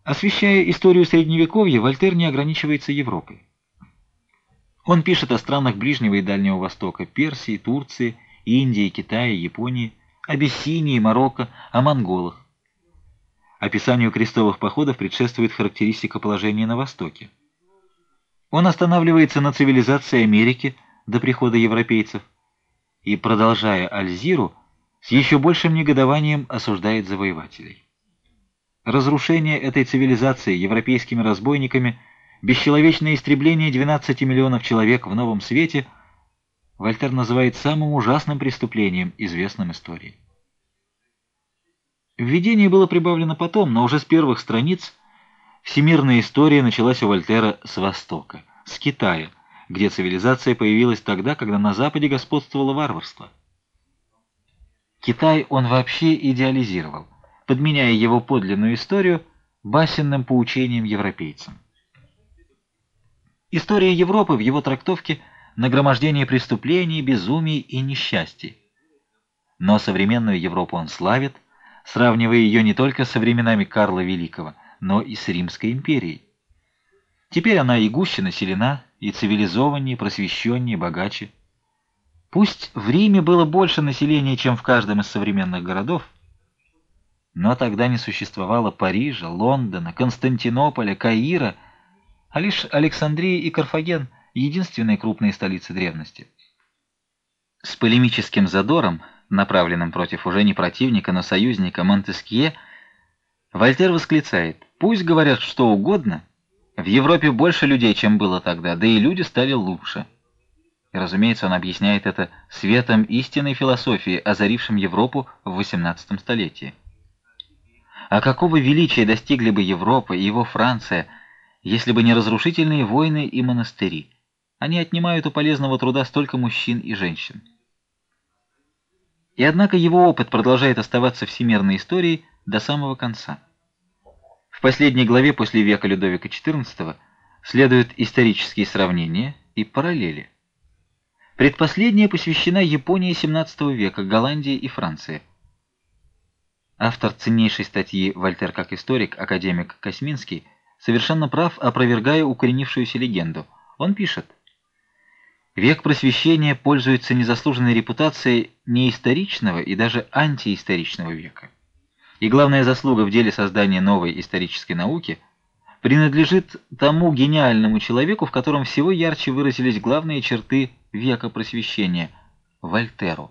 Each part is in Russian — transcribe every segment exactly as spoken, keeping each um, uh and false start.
Освещая историю Средневековья, Вольтер не ограничивается Европой. Он пишет о странах Ближнего и Дальнего Востока, Персии, Турции, Индии, Китая, Японии, Абиссинии, Марокко, о монголах. Описанию крестовых походов предшествует характеристика положения на Востоке. Он останавливается на цивилизации Америки до прихода европейцев и, продолжая Альзиру, с еще большим негодованием осуждает завоевателей. Разрушение этой цивилизации европейскими разбойниками, бесчеловечное истребление двенадцати миллионов человек в Новом Свете Вольтер называет самым ужасным преступлением, известным истории. Введение было прибавлено потом, но уже с первых страниц всемирная история началась у Вольтера с Востока, с Китая, где цивилизация появилась тогда, когда на Западе господствовало варварство. Китай он вообще идеализировал, подменяя его подлинную историю басенным поучением европейцам. История Европы в его трактовке — нагромождение преступлений, безумий и несчастий. Но современную Европу он славит, сравнивая ее не только со временами Карла Великого, но и с Римской империей. Теперь она и гуще населена, и цивилизованнее, просвещеннее, богаче. Пусть в Риме было больше населения, чем в каждом из современных городов, но тогда не существовало Парижа, Лондона, Константинополя, Каира, а лишь Александрия и Карфаген — единственные крупные столицы древности. С полемическим задором, направленным против уже не противника, но союзника Монтескье, Вольтер восклицает: «Пусть говорят что угодно, в Европе больше людей, чем было тогда, да и люди стали лучше». И, разумеется, он объясняет это светом истинной философии, озарившим Европу в восемнадцатом столетии. А какого величия достигли бы Европа и его Франция, если бы не разрушительные войны и монастыри? Они отнимают у полезного труда столько мужчин и женщин. И однако его опыт продолжает оставаться всемирной историей до самого конца. В последней главе после века Людовика четырнадцатого следуют исторические сравнения и параллели. Предпоследняя посвящена Японии семнадцатого века, Голландии и Франции. Автор ценнейшей статьи «Вольтер как историк», академик Косминский, совершенно прав, опровергая укоренившуюся легенду. Он пишет: «Век Просвещения пользуется незаслуженной репутацией неисторичного и даже антиисторичного века. И главная заслуга в деле создания новой исторической науки принадлежит тому гениальному человеку, в котором всего ярче выразились главные черты века Просвещения — Вольтеру».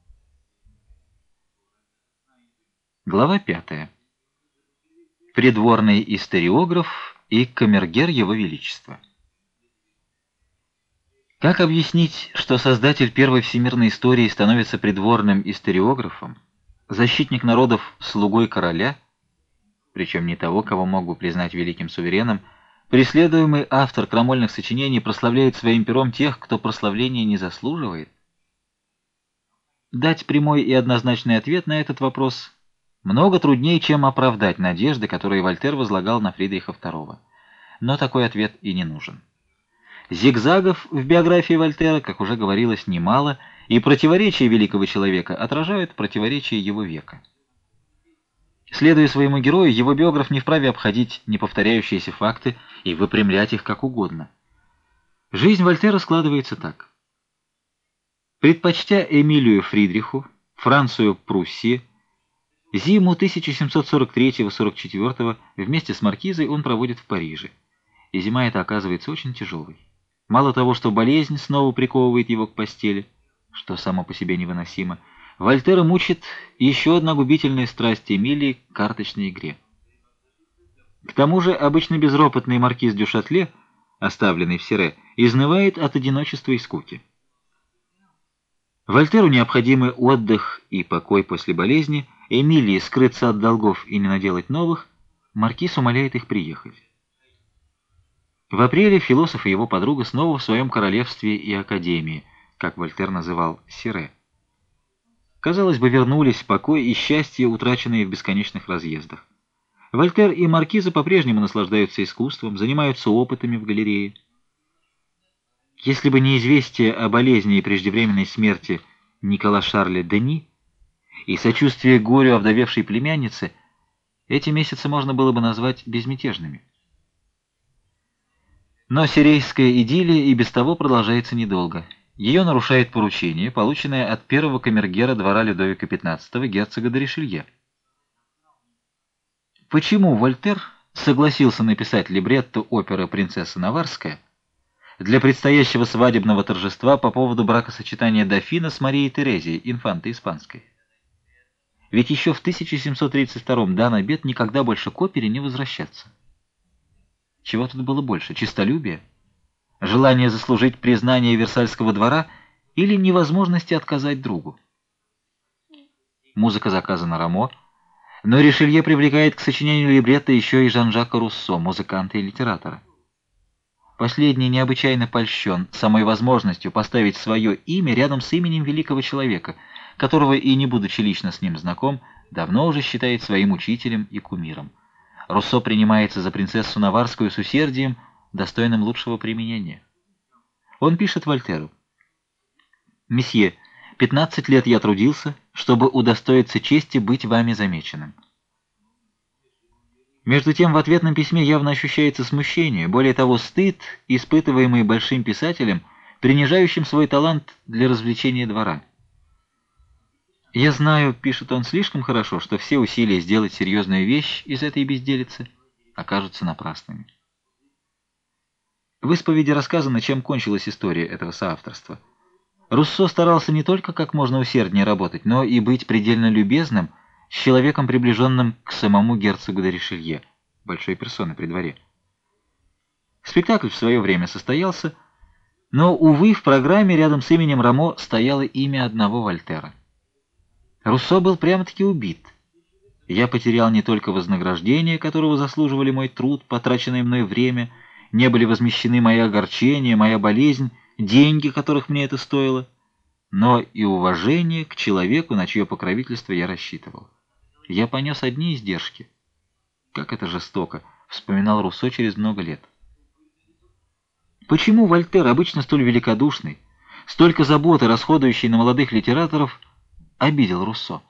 Глава пятая. Придворный историограф и камергер Его Величества. Как объяснить, что создатель первой всемирной истории становится придворным историографом, защитник народов слугой короля, причем не того, кого мог бы признать великим сувереном, преследуемый автор крамольных сочинений прославляет своим пером тех, кто прославления не заслуживает? Дать прямой и однозначный ответ на этот вопрос много труднее, чем оправдать надежды, которые Вольтер возлагал на Фридриха второго. Но такой ответ и не нужен. Зигзагов в биографии Вольтера, как уже говорилось, немало, и противоречия великого человека отражают противоречия его века. Следуя своему герою, его биограф не вправе обходить неповторяющиеся факты и выпрямлять их как угодно. Жизнь Вольтера складывается так. Предпочтя Эмилию Фридриху, Францию Пруссии, зиму тысяча семьсот сорок третьего — сорок четвёртого вместе с маркизой он проводит в Париже, и зима эта оказывается очень тяжелой. Мало того, что болезнь снова приковывает его к постели, что само по себе невыносимо, Вольтера мучит еще одна губительная страсть Эмилии к карточной игре. К тому же обычно безропотный маркиз дю Шатле, оставленный в Сире, изнывает от одиночества и скуки. Вольтеру необходимы отдых и покой после болезни, Эмилии скрыться от долгов и не наделать новых, маркиз умоляет их приехать. В апреле философ и его подруга снова в своем королевстве и академии, как Вольтер называл Сире. Казалось бы, вернулись покой и счастье, утраченные в бесконечных разъездах. Вольтер и маркиза по-прежнему наслаждаются искусством, занимаются опытами в галерее. Если бы не известие о болезни и преждевременной смерти Никола Шарля Дени и сочувствие горю овдовевшей племянницы, Эти месяцы можно было бы назвать безмятежными. Но сирийская идиллия и без того продолжается недолго. Ее нарушает поручение, полученное от первого камергера двора Людовика пятнадцатого, герцога де Ришелье. Почему Вольтер согласился написать либретто оперы «Принцесса Наварская» для предстоящего свадебного торжества по поводу бракосочетания дофина с Марией Терезией, инфантой испанской? Ведь еще в тысяча семьсот тридцать втором дан обет никогда больше к опере не возвращаться. Чего тут было больше? Честолюбие? Желание заслужить признание Версальского двора или невозможности отказать другу? Музыка заказана Рамо, но Ришелье привлекает к сочинению либретто еще и Жан-Жака Руссо, музыканта и литератора. Последний необычайно польщен самой возможностью поставить свое имя рядом с именем великого человека, которого, и не будучи лично с ним знаком, давно уже считает своим учителем и кумиром. Руссо принимается за принцессу Наварскую с усердием, достойным лучшего применения. Он пишет Вольтеру: «Месье, пятнадцать лет я трудился, чтобы удостоиться чести быть вами замеченным». Между тем, в ответном письме явно ощущается смущение, более того, стыд, испытываемый большим писателем, принижающим свой талант для развлечения двора. «Я знаю, — пишет он, — слишком хорошо, что все усилия сделать серьезную вещь из этой безделицы окажутся напрасными». В исповеди рассказано, чем кончилась история этого соавторства. Руссо старался не только как можно усерднее работать, но и быть предельно любезным с человеком, приближенным к самому герцогу де Ришелье, большой персоны при дворе. Спектакль в свое время состоялся, но, увы, в программе рядом с именем Рамо стояло имя одного Вольтера. Руссо был прямо-таки убит. Я потерял не только вознаграждение, которого заслуживали мой труд, потраченное мной время, не были возмещены мои огорчения, моя болезнь, деньги, которых мне это стоило, но и уважение к человеку, на чье покровительство я рассчитывал. Я понес одни издержки. Как это жестоко, вспоминал Руссо через много лет. Почему Вольтер, обычно столь великодушный, столько заботы расходующий на молодых литераторов, обидел Руссо?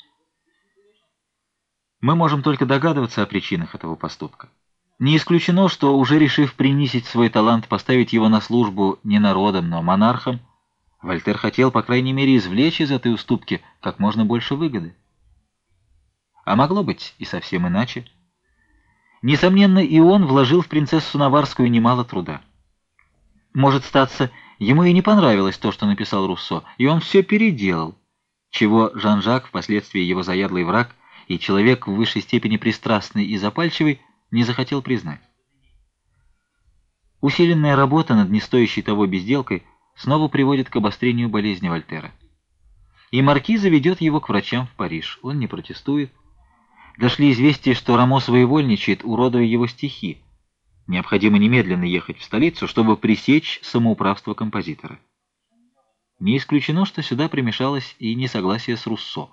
Мы можем только догадываться о причинах этого поступка. Не исключено, что, уже решив принизить свой талант, поставить его на службу не народом, но монархом, Вольтер хотел, по крайней мере, извлечь из этой уступки как можно больше выгоды. А могло быть и совсем иначе. Несомненно, и он вложил в принцессу Наварскую немало труда. Может статься, ему и не понравилось то, что написал Руссо, и он все переделал, чего Жан-Жак, впоследствии его заядлый враг и человек в высшей степени пристрастный и запальчивый, не захотел признать. Усиленная работа над нестоящей того безделкой снова приводит к обострению болезни Вольтера. И маркиза ведет его к врачам в Париж. Он не протестует. Дошли известия, что Рамо своевольничает, уродуя его стихи. Необходимо немедленно ехать в столицу, чтобы пресечь самоуправство композитора. Не исключено, что сюда примешалось и несогласие с Руссо.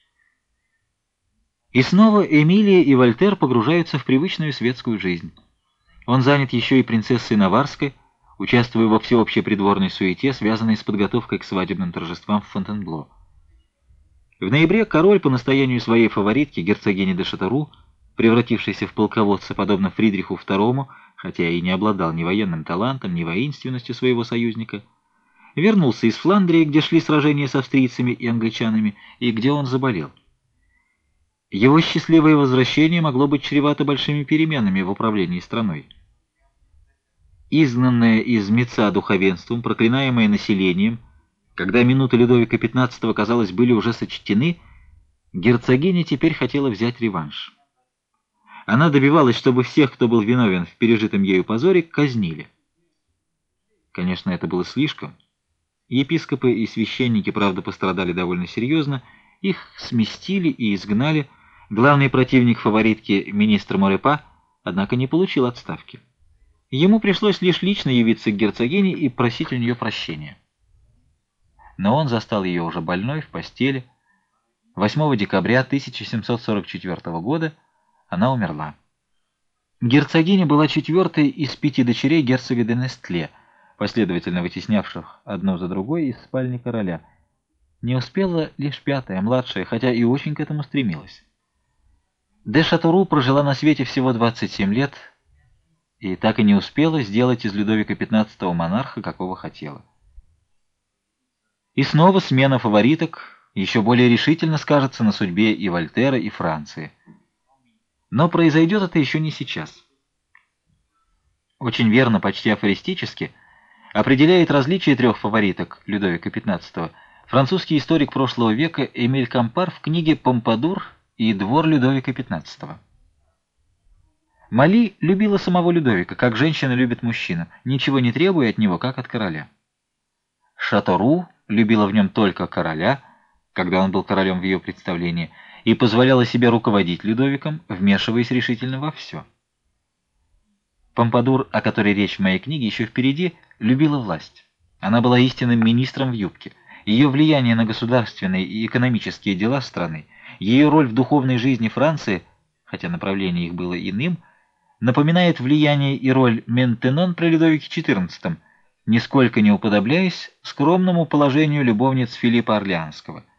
И снова Эмилия и Вольтер погружаются в привычную светскую жизнь. Он занят еще и принцессой Наварской, участвуя во всеобщей придворной суете, связанной с подготовкой к свадебным торжествам в Фонтенбло. В ноябре король, по настоянию своей фаворитки, герцогини де Шатару, превратившейся в полководца, подобно Фридриху второму, хотя и не обладал ни военным талантом, ни воинственностью своего союзника, вернулся из Фландрии, где шли сражения с австрийцами и англичанами, и где он заболел. Его счастливое возвращение могло быть чревато большими переменами в управлении страной. Изгнанное из Меца духовенством, проклинаемое населением, когда минуты Людовика пятнадцатого, казалось, были уже сочтены, герцогиня теперь хотела взять реванш. Она добивалась, чтобы всех, кто был виновен в пережитом ею позоре, казнили. Конечно, это было слишком. Епископы и священники, правда, пострадали довольно серьезно, их сместили и изгнали. Главный противник фаворитки, министр Морепа, однако не получил отставки. Ему пришлось лишь лично явиться к герцогине и просить у нее прощения. Но он застал ее уже больной в постели. восьмого декабря тысяча семьсот сорок четвёртого года она умерла. Герцогиня была четвертой из пяти дочерей герцога де Нестле, последовательно вытеснявших одну за другой из спальни короля. Не успела лишь пятая, младшая, хотя и очень к этому стремилась. Де Шатуру прожила на свете всего двадцать семь лет и так и не успела сделать из Людовика пятнадцатого монарха, какого хотела. И снова смена фавориток еще более решительно скажется на судьбе и Вольтера, и Франции. Но произойдет это еще не сейчас. Очень верно, почти афористически, определяет различие трех фавориток Людовика пятнадцатого французский историк прошлого века Эмиль Кампар в книге «Помпадур и двор Людовика пятнадцатого». Мали любила самого Людовика, как женщина любит мужчину, ничего не требуя от него, как от короля. Шатору любила в нем только короля, когда он был королем в ее представлении, и позволяла себе руководить Людовиком, вмешиваясь решительно во все. Помпадур, о которой речь в моей книге, еще впереди, любила власть. Она была истинным министром в юбке. Ее влияние на государственные и экономические дела страны, ее роль в духовной жизни Франции, хотя направление их было иным, напоминает влияние и роль Ментенон при Людовике четырнадцатом, нисколько не уподобляясь скромному положению любовниц Филиппа Орлеанского.